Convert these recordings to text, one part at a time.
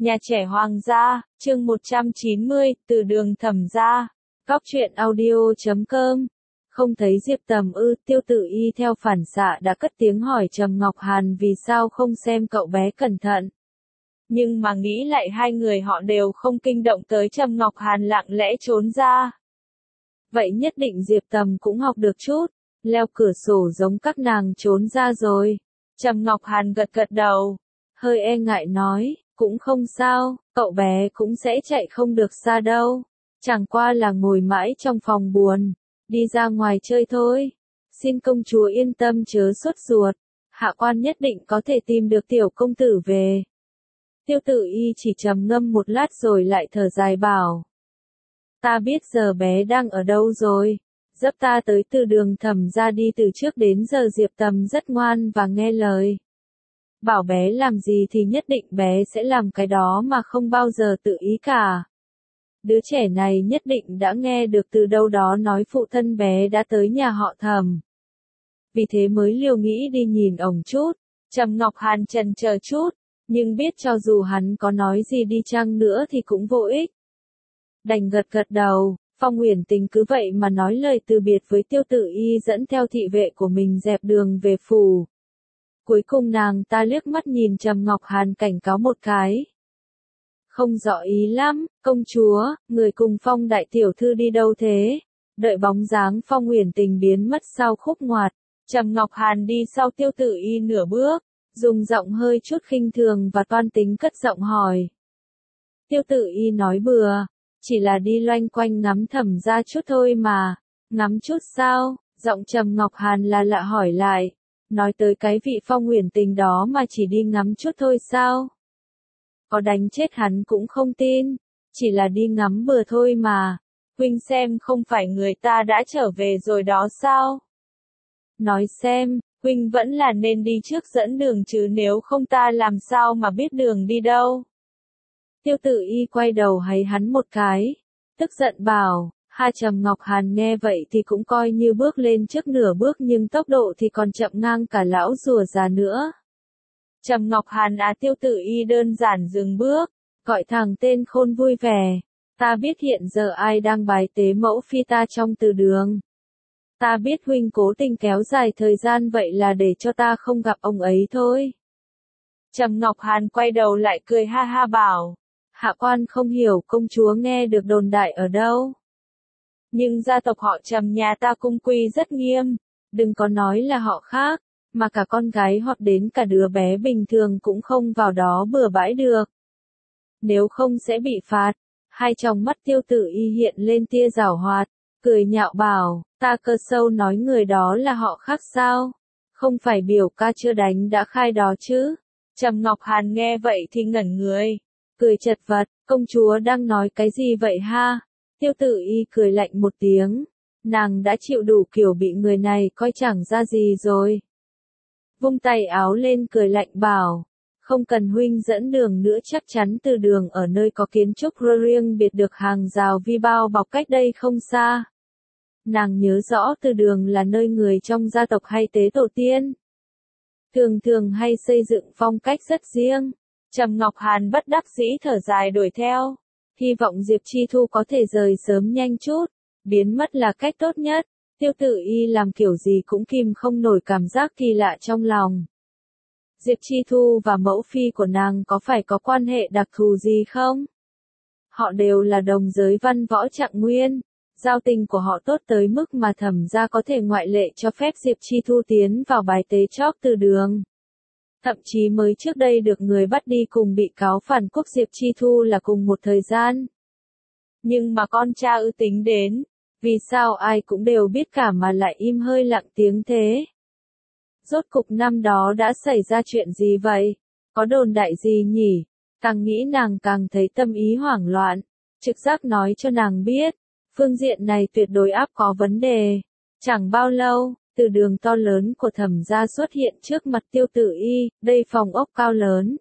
Nhà trẻ Hoàng gia, chương 190, từ đường Thẩm gia. Góc truyện audio.com. Không thấy Diệp Tầm ư? Tiêu Tử Y theo phản xạ đã cất tiếng hỏi Trầm Ngọc Hàn vì sao không xem cậu bé cẩn thận. Nhưng mà nghĩ lại hai người họ đều không kinh động tới, Trầm Ngọc Hàn lặng lẽ trốn ra. Vậy nhất định Diệp Tầm cũng học được chút, leo cửa sổ giống các nàng trốn ra rồi. Trầm Ngọc Hàn gật gật đầu, hơi e ngại nói, cũng không sao, cậu bé cũng sẽ chạy không được xa đâu. Chẳng qua là ngồi mãi trong phòng buồn, đi ra ngoài chơi thôi. Xin công chúa yên tâm chớ sốt ruột, hạ quan nhất định có thể tìm được tiểu công tử về. Tiêu Tử Y chỉ trầm ngâm một lát rồi lại thở dài bảo. Ta biết giờ bé đang ở đâu rồi. Dấp ta tới từ đường Thẩm ra đi từ trước đến giờ Diệp Tầm rất ngoan và nghe lời. Bảo bé làm gì thì nhất định bé sẽ làm cái đó mà không bao giờ tự ý cả. Đứa trẻ này nhất định đã nghe được từ đâu đó nói phụ thân bé đã tới nhà họ Thẩm. Vì thế mới liều nghĩ đi nhìn ổng chút. Trầm Ngọc Hàn chần chờ chút, nhưng biết cho dù hắn có nói gì đi chăng nữa thì cũng vô ích. Đành gật gật đầu. Phong Uyển Tình cứ vậy mà nói lời từ biệt với Tiêu Tử Y, dẫn theo thị vệ của mình dẹp đường về phủ. Cuối cùng nàng ta liếc mắt nhìn Trầm Ngọc Hàn cảnh cáo một cái. Không rõ ý lắm, công chúa, người cùng Phong đại tiểu thư đi đâu thế? Đợi bóng dáng Phong Uyển Tình biến mất sau khúc ngoặt, Trầm Ngọc Hàn đi sau Tiêu Tử Y nửa bước, dùng giọng hơi chút khinh thường và toan tính cất giọng hỏi. Tiêu Tử Y nói bừa, chỉ là đi loanh quanh ngắm Thẩm ra chút thôi mà. Ngắm chút sao? Giọng Trầm Ngọc Hàn là lạ hỏi lại. Nói tới cái vị Phong Uyển Tình đó mà chỉ đi ngắm chút thôi sao? Có đánh chết hắn cũng không tin, chỉ là đi ngắm bừa thôi mà. Huynh xem không phải người ta đã trở về rồi đó sao? Nói xem, huynh vẫn là nên đi trước dẫn đường chứ, nếu không ta làm sao mà biết đường đi đâu. Tiêu Tử Y quay đầu hay hắn một cái, tức giận bảo. Hai Trầm Ngọc Hàn nghe vậy thì cũng coi như bước lên trước nửa bước, nhưng tốc độ thì còn chậm ngang cả lão rùa già nữa. Trầm Ngọc Hàn Tiêu Tử Y đơn giản dừng bước, gọi thẳng tên khôn vui vẻ. Ta biết hiện giờ ai đang bài tế mẫu phi ta trong từ đường. Ta biết huynh cố tình kéo dài thời gian vậy là để cho ta không gặp ông ấy thôi. Trầm Ngọc Hàn quay đầu lại cười ha ha bảo. Hạ quan không hiểu công chúa nghe được đồn đại ở đâu. Nhưng gia tộc họ Trầm nhà ta cung quy rất nghiêm, đừng có nói là họ khác, mà cả con gái hoặc đến cả đứa bé bình thường cũng không vào đó bừa bãi được. Nếu không sẽ bị phạt. Hai tròng mắt Tiêu Tử Y hiện lên tia giảo hoạt, cười nhạo bảo, ta cơ sâu nói người đó là họ khác sao? Không phải biểu ca chưa đánh đã khai đó chứ? Trầm Ngọc Hàn nghe vậy thì ngẩn người, cười chật vật, công chúa đang nói cái gì vậy ha? Tiêu Tử Y cười lạnh một tiếng, nàng đã chịu đủ kiểu bị người này coi chẳng ra gì rồi. Vung tay áo lên cười lạnh bảo, không cần huynh dẫn đường nữa, chắc chắn từ đường ở nơi có kiến trúc riêng biệt được hàng rào vi bao bọc cách đây không xa. Nàng nhớ rõ từ đường là nơi người trong gia tộc hay tế tổ tiên. Thường hay xây dựng phong cách rất riêng. Trầm Ngọc Hàn bất đắc dĩ thở dài đuổi theo. Hy vọng Diệp Chi Thu có thể rời sớm nhanh chút, biến mất là cách tốt nhất. Tiêu Tử Y làm kiểu gì cũng kìm không nổi cảm giác kỳ lạ trong lòng. Diệp Chi Thu và mẫu phi của nàng có phải có quan hệ đặc thù gì không? Họ đều là đồng giới văn võ Trạng Nguyên, giao tình của họ tốt tới mức mà Thẩm gia có thể ngoại lệ cho phép Diệp Chi Thu tiến vào bài tế chóp từ đường. Thậm chí mới trước đây được người bắt đi cùng bị cáo phản quốc Diệp Chi Thu là cùng một thời gian. Nhưng mà con cha ư tính đến, vì sao ai cũng đều biết cả mà lại im hơi lặng tiếng thế? Rốt cục năm đó đã xảy ra chuyện gì vậy? Có đồn đại gì nhỉ? Càng nghĩ nàng càng thấy tâm ý hoảng loạn. Trực giác nói cho nàng biết, phương diện này tuyệt đối áp có vấn đề. Chẳng bao lâu, từ đường to lớn của Thẩm gia xuất hiện trước mặt Tiêu Tử Y, đây phòng ốc cao lớn.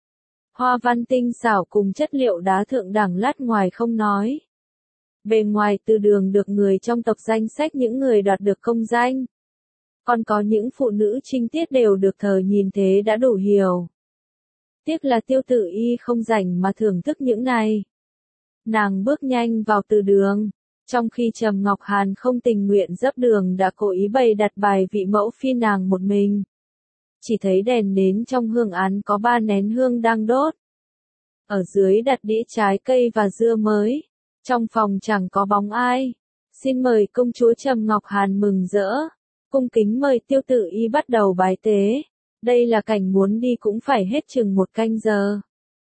Hoa văn tinh xảo cùng chất liệu đá thượng đẳng lát ngoài không nói. Bề ngoài từ đường được người trong tộc danh sách những người đoạt được công danh. Còn có những phụ nữ trinh tiết đều được thờ, nhìn thế đã đủ hiểu. Tiếc là Tiêu Tử Y không rảnh mà thưởng thức những này. Nàng bước nhanh vào từ đường, trong khi Trầm Ngọc Hàn không tình nguyện dấp đường đã cố ý bày đặt bài vị mẫu phi nàng một mình. Chỉ thấy đèn nến trong hương án có 3 nén hương đang đốt. Ở dưới đặt đĩa trái cây và dưa mới. Trong phòng chẳng có bóng ai. Xin mời công chúa Trầm Ngọc Hàn mừng rỡ. Cung kính mời Tiêu Tử Y bắt đầu bái tế. Đây là cảnh muốn đi cũng phải hết chừng 1 canh giờ.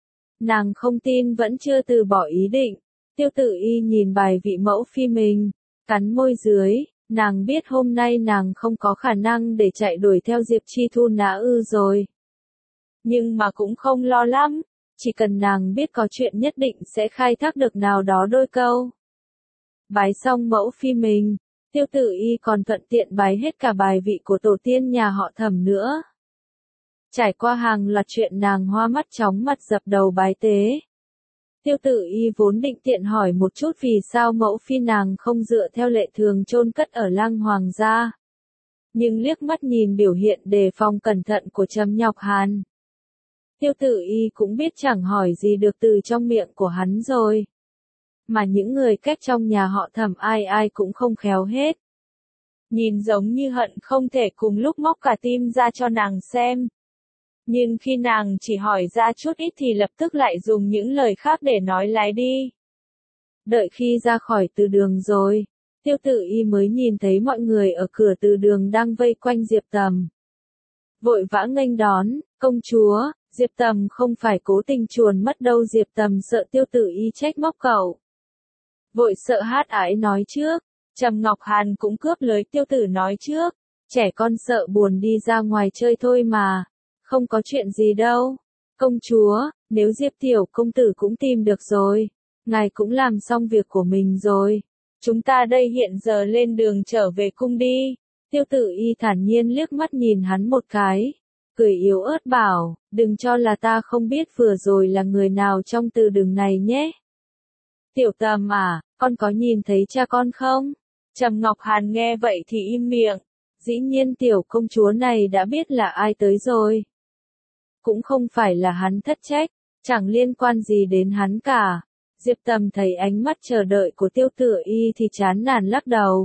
Nàng không tin vẫn chưa từ bỏ ý định. Tiêu Tử Y nhìn bài vị mẫu phi mình, cắn môi dưới, nàng biết hôm nay nàng không có khả năng để chạy đuổi theo Diệp Chi Thu nã ư rồi. Nhưng mà cũng không lo lắm, chỉ cần nàng biết có chuyện nhất định sẽ khai thác được nào đó đôi câu. Bái xong mẫu phi mình, Tiêu Tử Y còn thuận tiện bái hết cả bài vị của tổ tiên nhà họ Thẩm nữa. Trải qua hàng loạt chuyện nàng hoa mắt chóng mặt dập đầu bái tế. Tiêu Tử Y vốn định tiện hỏi một chút vì sao mẫu phi nàng không dựa theo lệ thường chôn cất ở Lăng Hoàng gia. Nhưng liếc mắt nhìn biểu hiện đề phòng cẩn thận của Trầm Ngọc Hàn. Tiêu Tử Y cũng biết chẳng hỏi gì được từ trong miệng của hắn rồi. Mà những người cách trong nhà họ Thẩm ai ai cũng không khéo hết. Nhìn giống như hận không thể cùng lúc móc cả tim ra cho nàng xem. Nhưng khi nàng chỉ hỏi ra chút ít thì lập tức lại dùng những lời khác để nói lái đi. Đợi khi ra khỏi từ đường rồi, Tiêu Tử Y mới nhìn thấy mọi người ở cửa từ đường đang vây quanh Diệp Tầm. Vội vã nghênh đón, công chúa, Diệp Tầm không phải cố tình chuồn mất đâu. Diệp Tầm sợ Tiêu Tử Y trách móc cậu. Vội sợ hát ái nói trước, Trầm Ngọc Hàn cũng cướp lời Tiêu Tử nói trước, trẻ con sợ buồn đi ra ngoài chơi thôi mà. Không có chuyện gì đâu. Công chúa, nếu Diệp tiểu công tử cũng tìm được rồi, ngài cũng làm xong việc của mình rồi. Chúng ta đây hiện giờ lên đường trở về cung đi. Tiêu Tử Y thản nhiên liếc mắt nhìn hắn một cái, cười yếu ớt bảo, đừng cho là ta không biết vừa rồi là người nào trong từ đường này nhé. Tiểu Tầm à, con có nhìn thấy cha con không? Trầm Ngọc Hàn nghe vậy thì im miệng. Dĩ nhiên tiểu công chúa này đã biết là ai tới rồi. Cũng không phải là hắn thất trách, chẳng liên quan gì đến hắn cả. Diệp Tầm thấy ánh mắt chờ đợi của Tiêu Tử Y thì chán nản lắc đầu.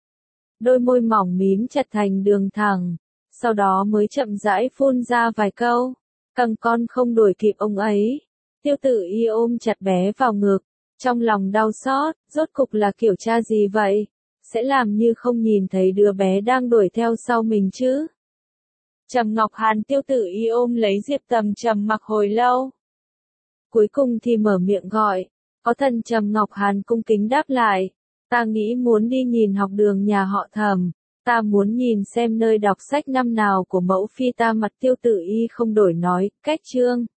Đôi môi mỏng mím chặt thành đường thẳng, sau đó mới chậm rãi phun ra vài câu. Căng con không đuổi kịp ông ấy. Tiêu Tử Y ôm chặt bé vào ngực, trong lòng đau xót, rốt cục là kiểu cha gì vậy? Sẽ làm như không nhìn thấy đứa bé đang đuổi theo sau mình chứ? Trầm Ngọc Hàn Tiêu Tử Y ôm lấy Diệp Tầm trầm mặc hồi lâu. Cuối cùng thì mở miệng gọi, có thần. Trầm Ngọc Hàn cung kính đáp lại, ta nghĩ muốn đi nhìn học đường nhà họ Thẩm, ta muốn nhìn xem nơi đọc sách năm nào của mẫu phi ta. Mặt Tiêu Tử Y không đổi nói, cách chương.